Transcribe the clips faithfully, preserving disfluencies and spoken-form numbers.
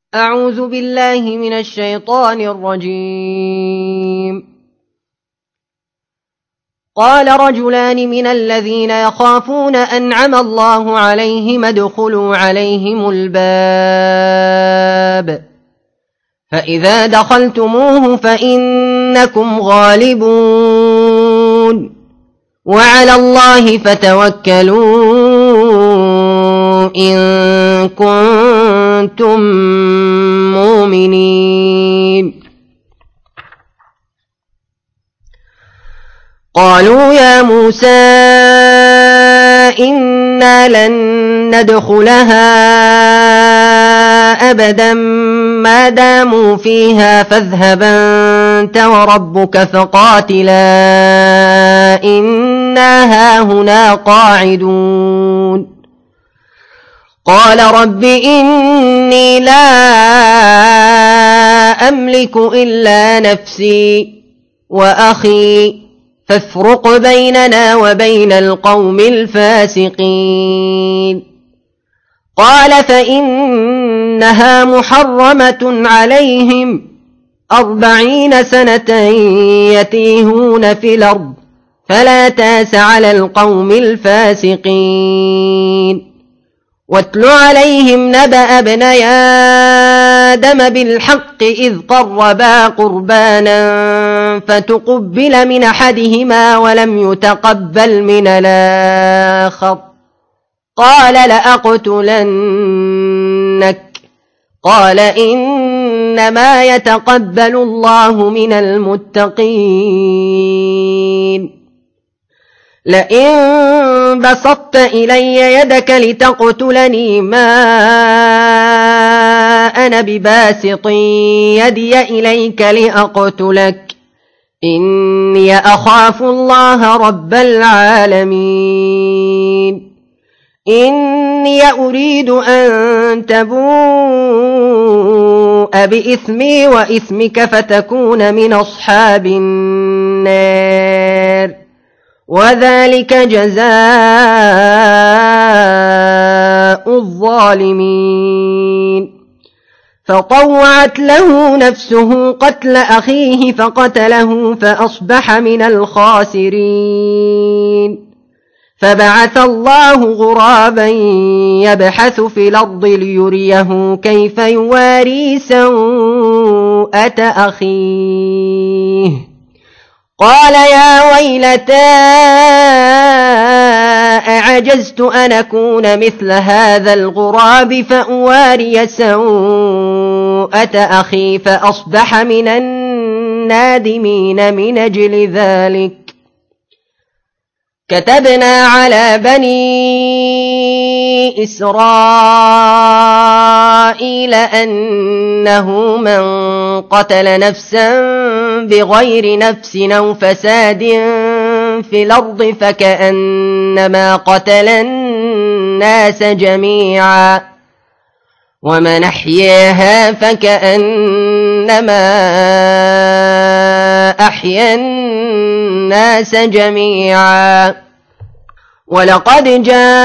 أعوذ بالله من الشيطان الرجيم. قال رجلان من الذين يخافون أنعم الله عليهم ادخلوا عليهم الباب فإذا دخلتموه فإنكم غالبون وعلى الله فتوكلوا إن كنتم مؤمنين. قالوا يا موسى إنا لن ندخلها أبدا ما داموا فيها فاذهب أنت وربك فقاتلا إنا هاهنا قاعدون. قال رب إني لا أملك إلا نفسي وأخي فافرق بيننا وبين القوم الفاسقين. قال فإنها محرمة عليهم أربعين سنة يتيهون في الأرض فلا تاس على القوم الفاسقين. واتل عليهم نبأ ابني آدم بالحق إذ قربا قربانا فتقبل من أحدهما ولم يتقبل من الآخر قال لأقتلنك. قال إنما يتقبل الله من المتقين. لئن بسطت إلي يدك لتقتلني ما أنا بباسط يدي إليك لأقتلك إني أخاف الله رب العالمين. إني أريد أن تبوء بإثمي وإثمك فتكون من أصحاب النار وذلك جزاء الظالمين. فطوعت له نفسه قتل أخيه فقتله فأصبح من الخاسرين. فبعث الله غرابا يبحث في الأرض ليريه كيف يواري سوءة أخيه. قال يا ويلتى أعجزت أن أكون مثل هذا الغراب فأواري سوءة أخي فأصبح من النادمين. من أجل ذلك كتبنا على بني إسرائيل أنه من قتل نفسا بغير نفس أو فساد في الأرض فكأنما قتل الناس جميعا ومن أحياها فكأنما أحيا الناس جميعا. ولقد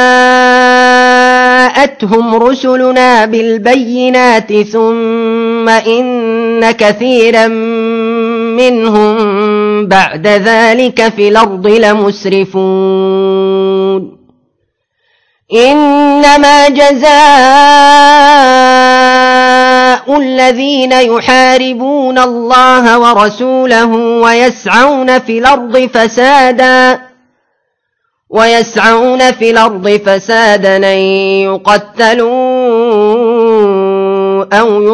جاءتهم رسلنا بالبينات ثم إن كثيرا منهم بعد ذلك في الأرض لمسرفون. إنما جزاء الذين يحاربون الله ورسوله ويسعون في الأرض فسادا ويسعون في الأرض فسادا أن يقتلوا أو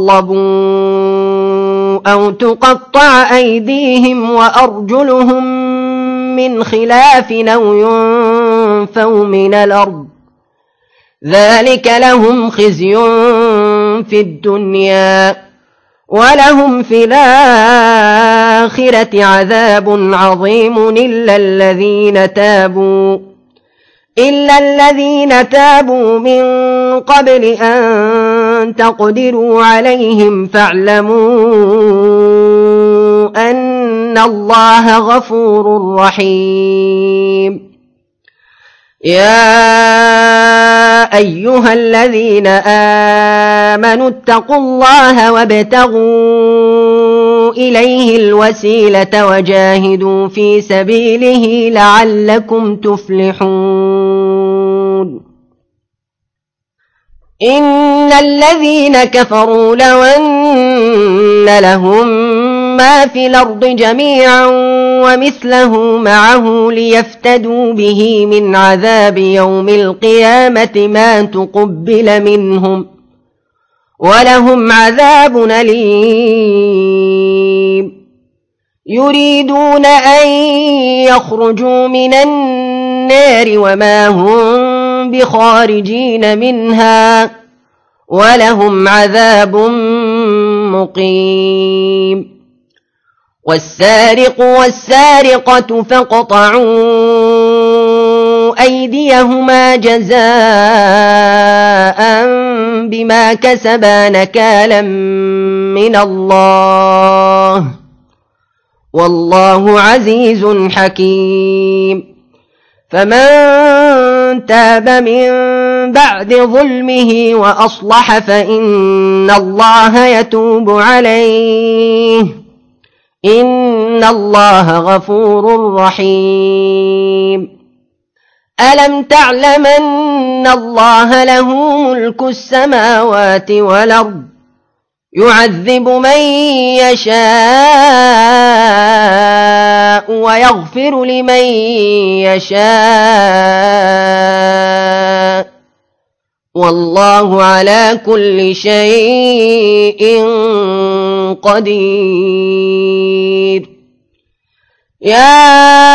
يصلبوا أو تقطع أيديهم وأرجلهم من خلاف أو ينفوا من الأرض ذلك لهم خزي في الدنيا ولهم في الآخرة عذاب عظيم إلا الذين تابوا إلا الذين تابوا من قبل أن تقدروا عليهم فاعلموا أن الله غفور رحيم. يا أيها الذين آمنوا اتقوا الله وابتغوا إليه الوسيلة وجاهدوا في سبيله لعلكم تفلحون إن الذين كفروا لو أن لهم ما في الأرض جميعا ومثله معه ليفتدوا به من عذاب يوم القيامة ما تقبل منهم ولهم عذاب أليم يريدون أن يخرجوا من النار وما هم بخارجين منها ولهم عذاب مقيم والسارق والسارقة فاقطعوا أيديهما جزاء بما كسبا نكالا من الله والله عزيز حكيم فمن تاب من بعد ظلمه وأصلح فإن الله يتوب عليه إن الله غفور رحيم ألم تعلم أن الله له ملك السماوات والأرض يعذب من يشاء ويغفر لمن يشاء والله على كل شيء قدير يا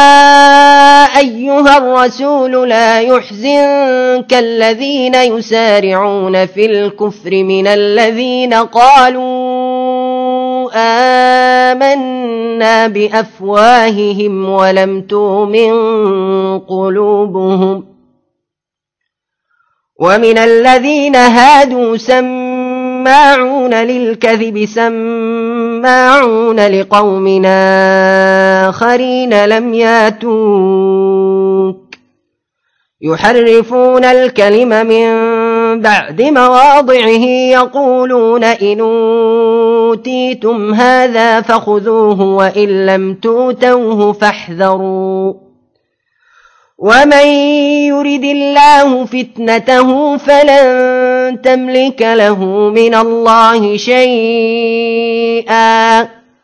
أيها الرسول لا يحزنك الذين يسارعون في الكفر من الذين قالوا آمنا بأفواههم ولم تؤمن قلوبهم ومن الذين هادوا سماعون للكذب سماعون لقوم آخرين لم ياتوك يحرفون الكلم من بعد مواضعه يقولون إن أوتيتم هذا فخذوه وإن لم تؤتوه فاحذروا ومن يرد الله فتنته فلن تملك له من الله شيئا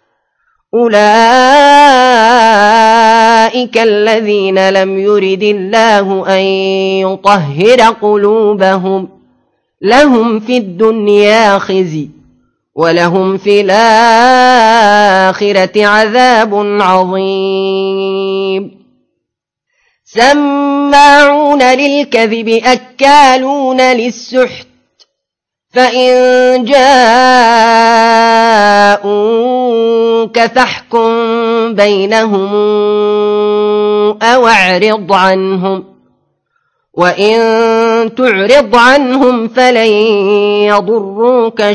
أولئك الذين لم يرد الله أن يطهر قلوبهم لهم في الدنيا خزي ولهم في الآخرة عذاب عظيم سماعون للكذب أكالون للسحت فإن جاءوك فاحكم بينهم أو اعرض عنهم وإن تعرض عنهم فلن يضروك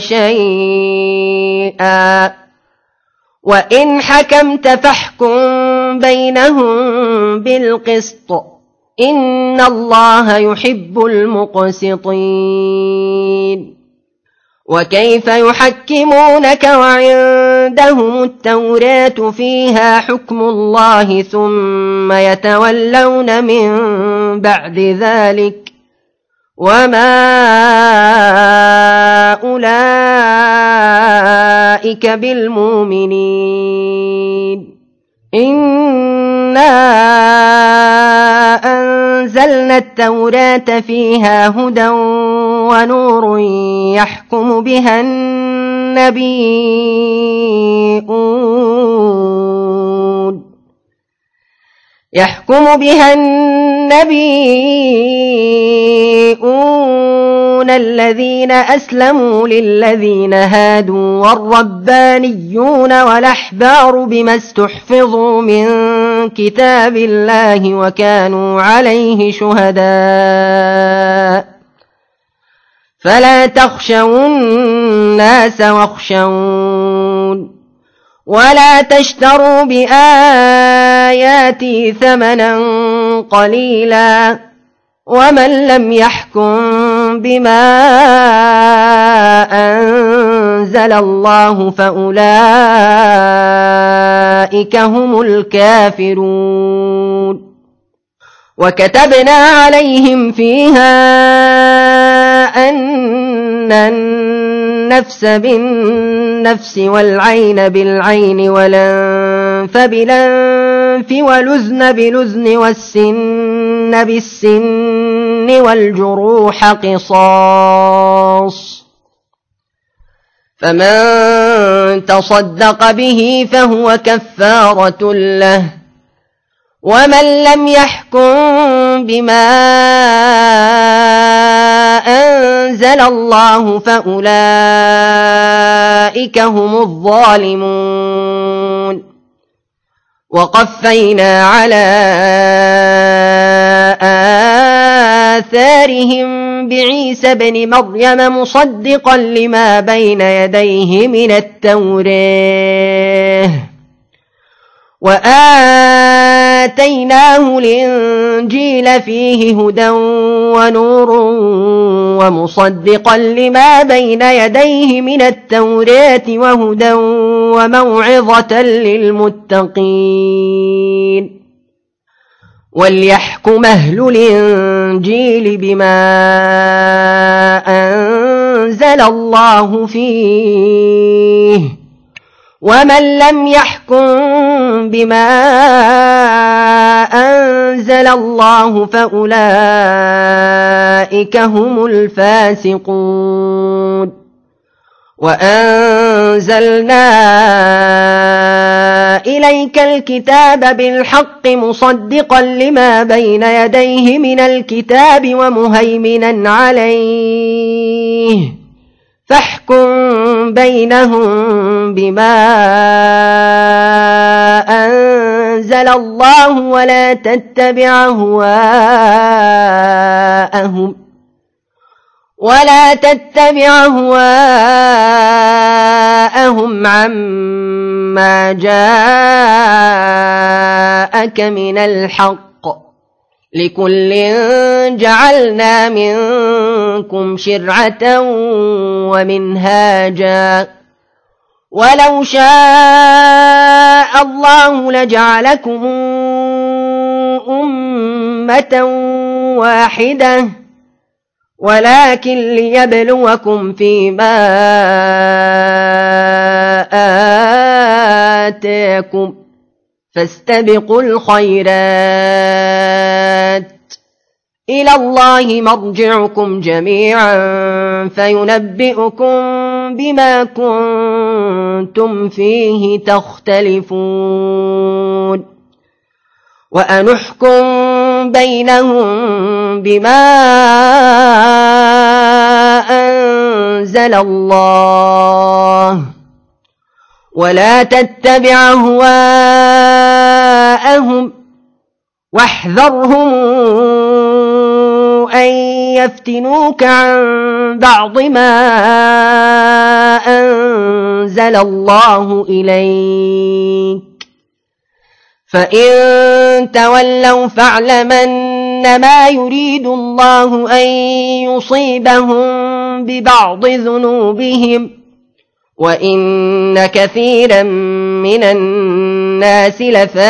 شيئا وإن حكمت فاحكم بينهم بالقسط إن الله يحب المقسطين وكيف يحكمونك وعندهم التوراة فيها حكم الله ثم يتولون من بعد ذلك وما أولئك بالمؤمنين إنا أنزلنا التوراة فيها هدى ونور يحكم بها النبيون يحكم بها النبيون الذين أسلموا للذين هادوا والربانيون والأحبار بما استحفظوا من كتاب الله وكانوا عليه شهداء فلا تخشوا الناس واخشون ولا تشتروا بآياتي ثمنا قليلا ومن لم يحكم بما أنزل الله فأولئك هم الكافرون وكتبنا عليهم فيها أن النفس بالنفس والعين بالعين والأنف بالأنف والأذن بالأذن والسن بالسن والجروح قصاص فمن تصدق به فهو كفارة له ومن لم يحكم بما أنزل الله فأولئك هم الظالمون وقفينا على آثارهم بعيسى بن مريم مصدقا لما بين يديه من التوراة وآتيناه الإنجيل فيه هدى ونور ومصدقا لما بين يديه من التوراة وهدى وموعظة للمتقين وليحكم أهل الإنجيل بما أنزل الله فيه ومن لم يحكم بما أنزل الله فأولئك هم الفاسقون وأنزلنا إليك الكتاب بالحق مصدقا لما بين يديه من الكتاب ومهيمنا عليه فاحكم بينهم بما أنزل الله ولا تتبع أهواءهم ولا تتبع أهواءهم عما جاءك من الحق لكل جعلنا منكم شرعة ومنهاجا ولو شاء الله لجعلكم أمة واحدة ولكن ليبلوكم فيما آتاكم فاستبقوا الخيرات إلى الله مرجعكم جميعا فينبئكم بما كنتم فيه تختلفون وأنحكم بينهم بما أنزل الله ولا تتبع أهواءهم واحذرهم أن يفتنوك عن بعض ما أنزل الله إليك فإن تولوا فاعلم أنما يريد الله أن يصيبهم ببعض ذنوبهم وإن كثيرا من الناس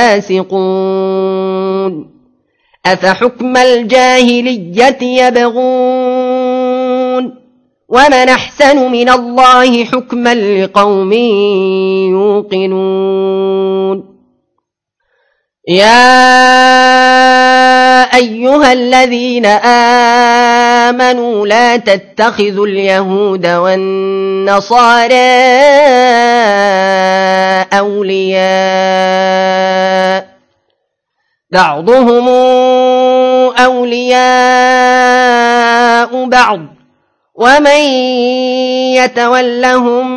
لفاسقون أفحكم الجاهلية يبغون ومن أحسن من الله حكما لقوم يوقنون يا أيها الذين آمنوا لا تتخذوا اليهود والنصارى أولياء بعضهم أولياء بعض ومن يتولهم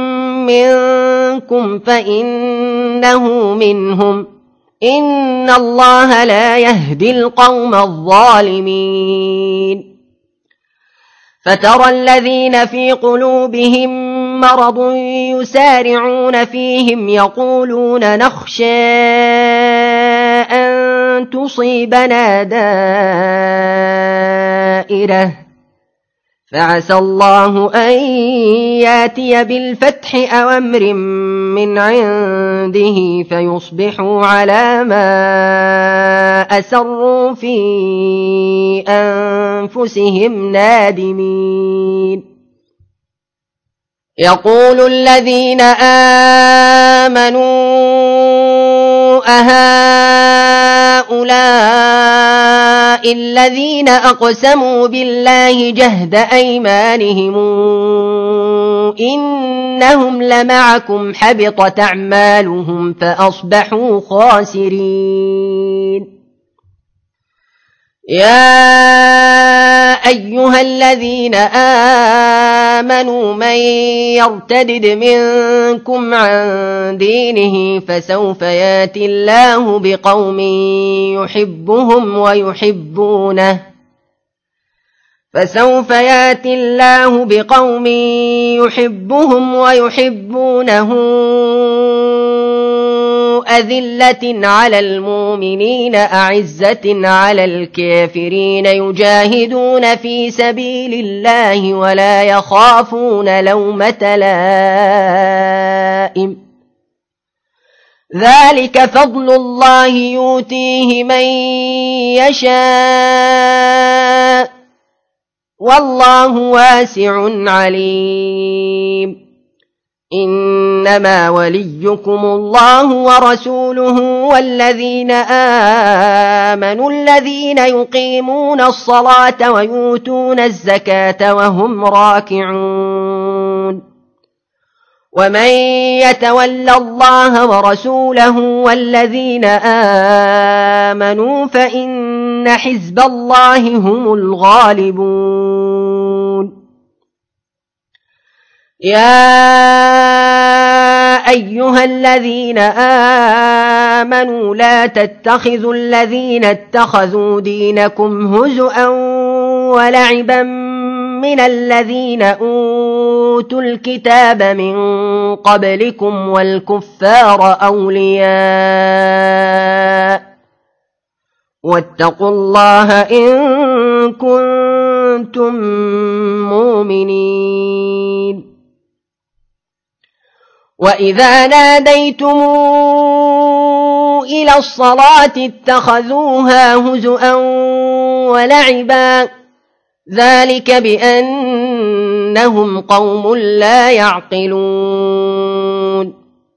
منكم فإنه منهم إن الله لا يهدي القوم الظالمين فترى الذين في قلوبهم مرض يسارعون فيهم يقولون نخشى أن تصيبنا دائرة فعسى الله أن ياتي بالفتح أو أمر من عنده فيصبحوا على ما أسروا في أنفسهم نادمين. يقول الذين آمنوا أهؤلاء الذين أقسموا بالله جهد أيمانهم إنهم لمعكم حبطت أعمالهم فأصبحوا خاسرين. يا أيها الذين آمنوا من يرتدد منكم عن دينه فسوف ياتي الله بقوم يحبهم ويحبونه فسوف ياتي الله بقوم يحبهم ويحبونه أذلة على المؤمنين أعزة على الكافرين يجاهدون في سبيل الله ولا يخافون لومة لائم ذلك فضل الله يؤتيه من يشاء والله واسع عليم. إنما وليكم الله ورسوله والذين آمنوا الذين يقيمون الصلاة ويؤتون الزكاة وهم راكعون. ومن يتول الله ورسوله والذين آمنوا فإن حزب الله هم الغالبون. يا أيها الذين آمنوا لا تتخذوا الذين اتخذوا دينكم هزؤا ولعبا من الذين أوتوا الكتاب من قبلكم والكفار أولياء واتقوا الله إن كنتم مؤمنين. وإذا ناديتم إلى الصلاة اتخذوها هزؤا ولعبا ذلك بأنهم قوم لا يعقلون.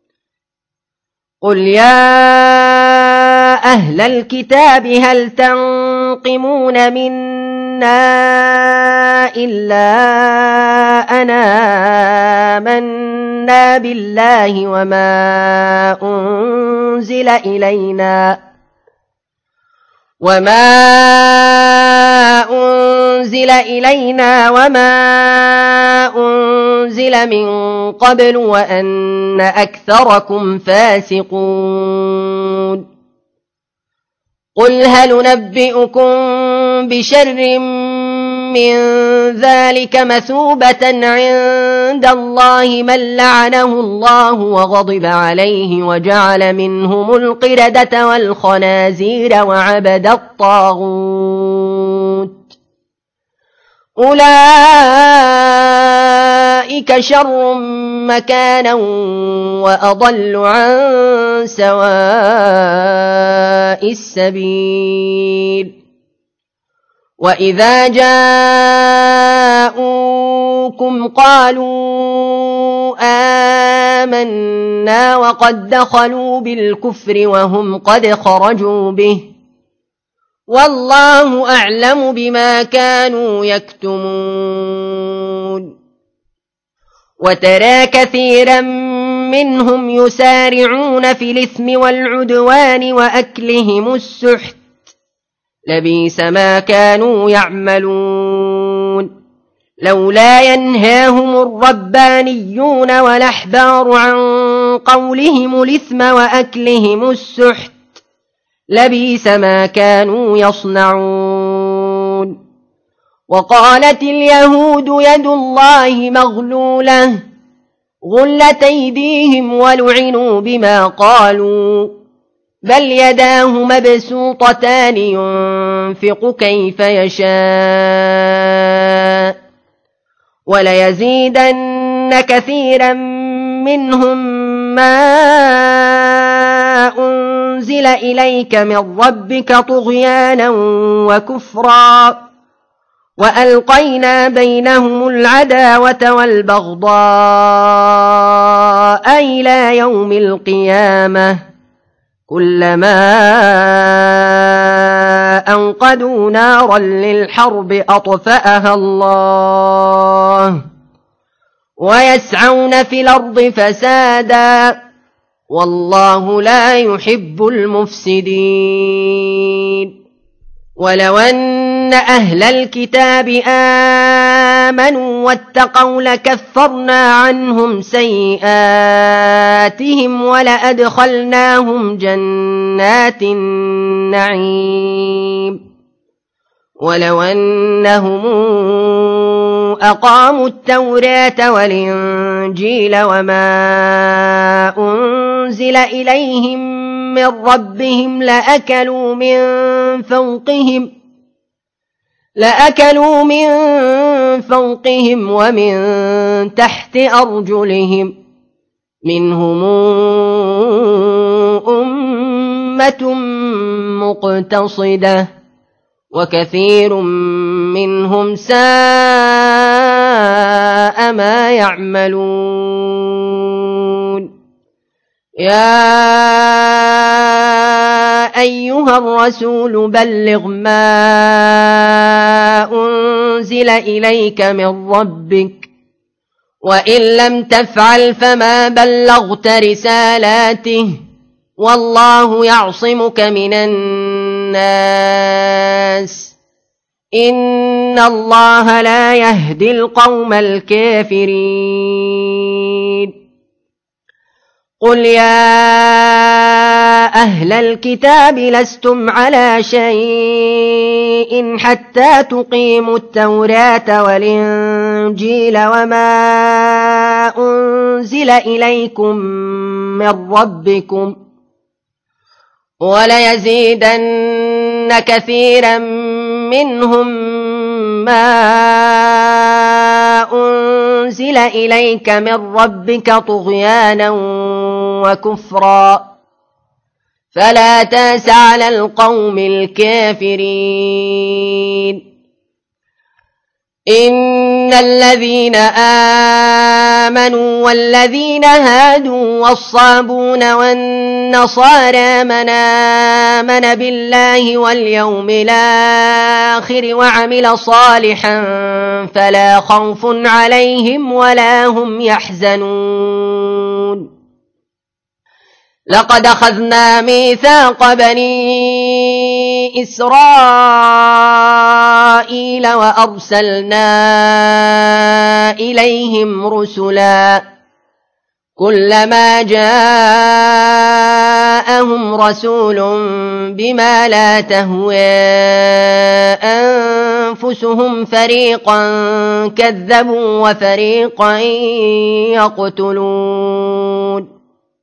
قل يا أهل الكتاب هل تنقمون منا إلا أنا آمنا بالله وما أنزل إلينا وما أنزل إلينا وما أنزل من قبل وأن أكثركم فاسقون. قل هل ننبئكم بشر من ذلك مثوبة عند الله من لعنه الله وغضب عليه وجعل منهم القردة والخنازير وعبد الطاغوت أولئك شر مكانا وأضل عن سواء السبيل. وإذا جاءوكم قالوا آمنا وقد دخلوا بالكفر وهم قد خرجوا به والله أعلم بما كانوا يكتمون. وترى كثيرا منهم يسارعون في الإثم والعدوان وأكلهم السحت لبئس ما كانوا يعملون. لولا ينهاهم الربانيون والأحبار عن قولهم الإثم وأكلهم السحت لبئس ما كانوا يصنعون. وقالت اليهود يد الله بل يداه مبسوطتان ينفق كيف يشاء وليزيدن كثيرا منهم ما أنزل إليك من ربك طغيانا وكفرا وألقينا بينهم العداوة والبغضاء إلى يوم القيامة كلما أوقدوا نارا للحرب أطفأها الله ويسعون في الأرض فسادا والله لا يحب المفسدين ولو أن أهل الكتاب آمنوا واتقوا لكفرنا عنهم سيئاتهم ولأدخلناهم جنات النعيم ولو أنهم أقاموا التوراة والإنجيل وما أنزل إليهم من ربهم لأكلوا من فوقهم لأكلوا من فوقهم ومن تحت أرجلهم منهم أمة مقتصدة وكثير منهم ساء ما يعملون يا أيها الرسول بلغ ما أنزل إليك من ربك وإن لم تفعل فما بلغت رسالاته والله يعصمك من الناس إن الله لا يهدي القوم الكافرين قل يا أهل الكتاب لستم على شيء حتى تقيموا التوراة والإنجيل وما أنزل إليكم من ربكم وليزيدن كثيرا منهم ما أنزل إليك من ربك طغيانا وكفرا فلا تأس على القوم الكافرين إن الذين آمنوا والذين هادوا والصابون والنصارى من آمن بالله واليوم الآخر وعمل صالحا فلا خوف عليهم ولا هم يحزنون لقد أخذنا ميثاق بني إسرائيل وأرسلنا إليهم رسلا كلما جاءهم رسول بما لا تهوى أنفسهم فريقا كذبوا وفريقا يقتلون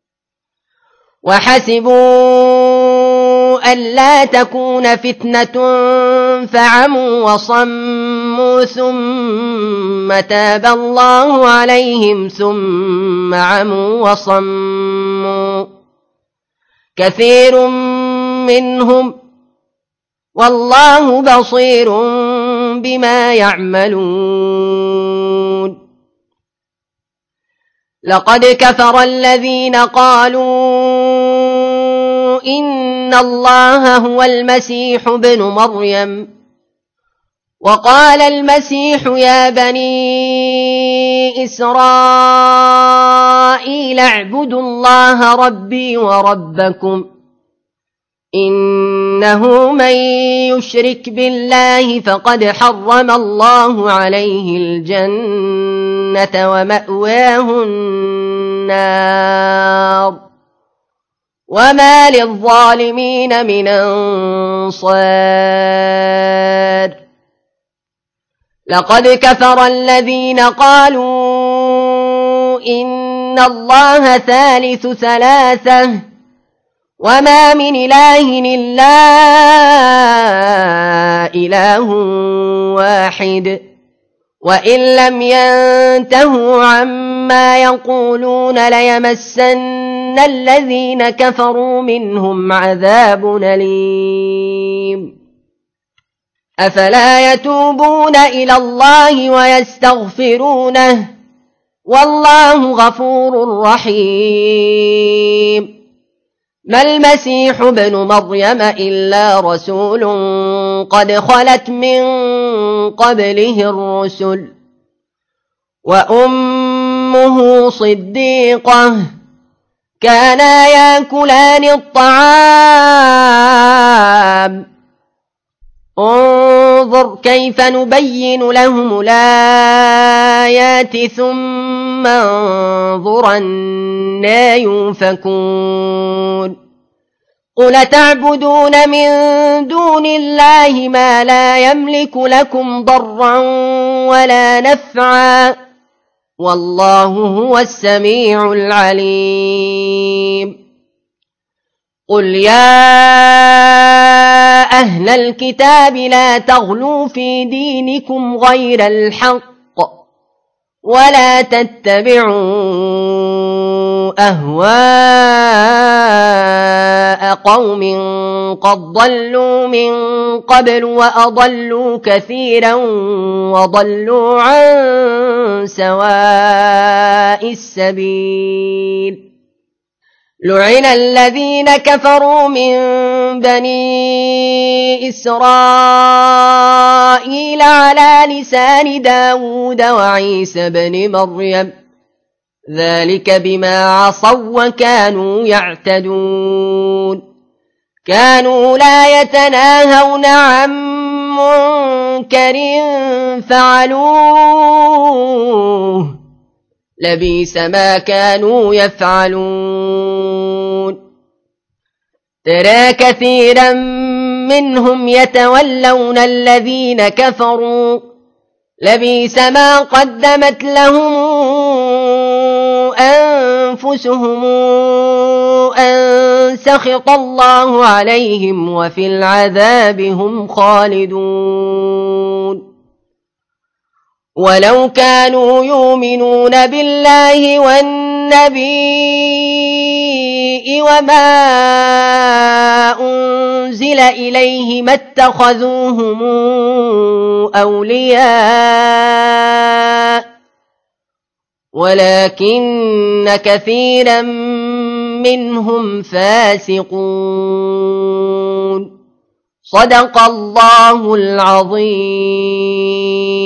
وحسبوا ألا تكون فتنة فعموا وصموا ثم تاب الله عليهم ثم عموا وصموا كثير منهم والله بصير بما يعملون لقد كفر الذين قالوا إن الله هو المسيح ابن مريم وقال المسيح يا بني إسرائيل اعبدوا الله ربي وربكم إنه من يشرك بالله فقد حرم الله عليه الجنة ومأواه النار وما للظالمين من أنصار لقد كفر الذين قالوا إن الله ثالث ثلاثة وما من إله إلا إله واحد وإن لم ينتهوا عما يقولون ليمسن الذين كفروا منهم عذاب أليم أفلا يتوبون إلى الله ويستغفرونه والله غفور رحيم ما المسيح ابن مريم إلا رسول قد خلت من قبله الرسل وأمه صديقة كانا يأكلان الطعام انظر كيف نبين لهم الآيات ثم انظر أنى يؤفكون قل تعبدون من دون الله ما لا يملك لكم ضرا ولا نفعا والله هو السميع العليم قل يا أهل الكتاب لا تغلوا في دينكم غير الحق ولا تتبعوا أهواء قوم قد ضلوا من قبل وأضلوا كثيرا وضلوا عن سواء السبيل لعن الذين كفروا من بني إسرائيل على لسان داود وعيسى بن مريم ذلك بما عصوا وكانوا يعتدون كانوا لا يتناهون عن منكر فعلوه لبئس ما كانوا يفعلون ترى كثيرا منهم يتولون الذين كفروا لبئس ما قدمت لهم أنفسهم أن سخط الله عليهم وفي العذاب هم خالدون ولو كانوا يؤمنون بالله والنبي وما أنزل إليه ما اتخذوهم أولياء ولكن كثيرا منهم فاسقون صدق الله العظيم.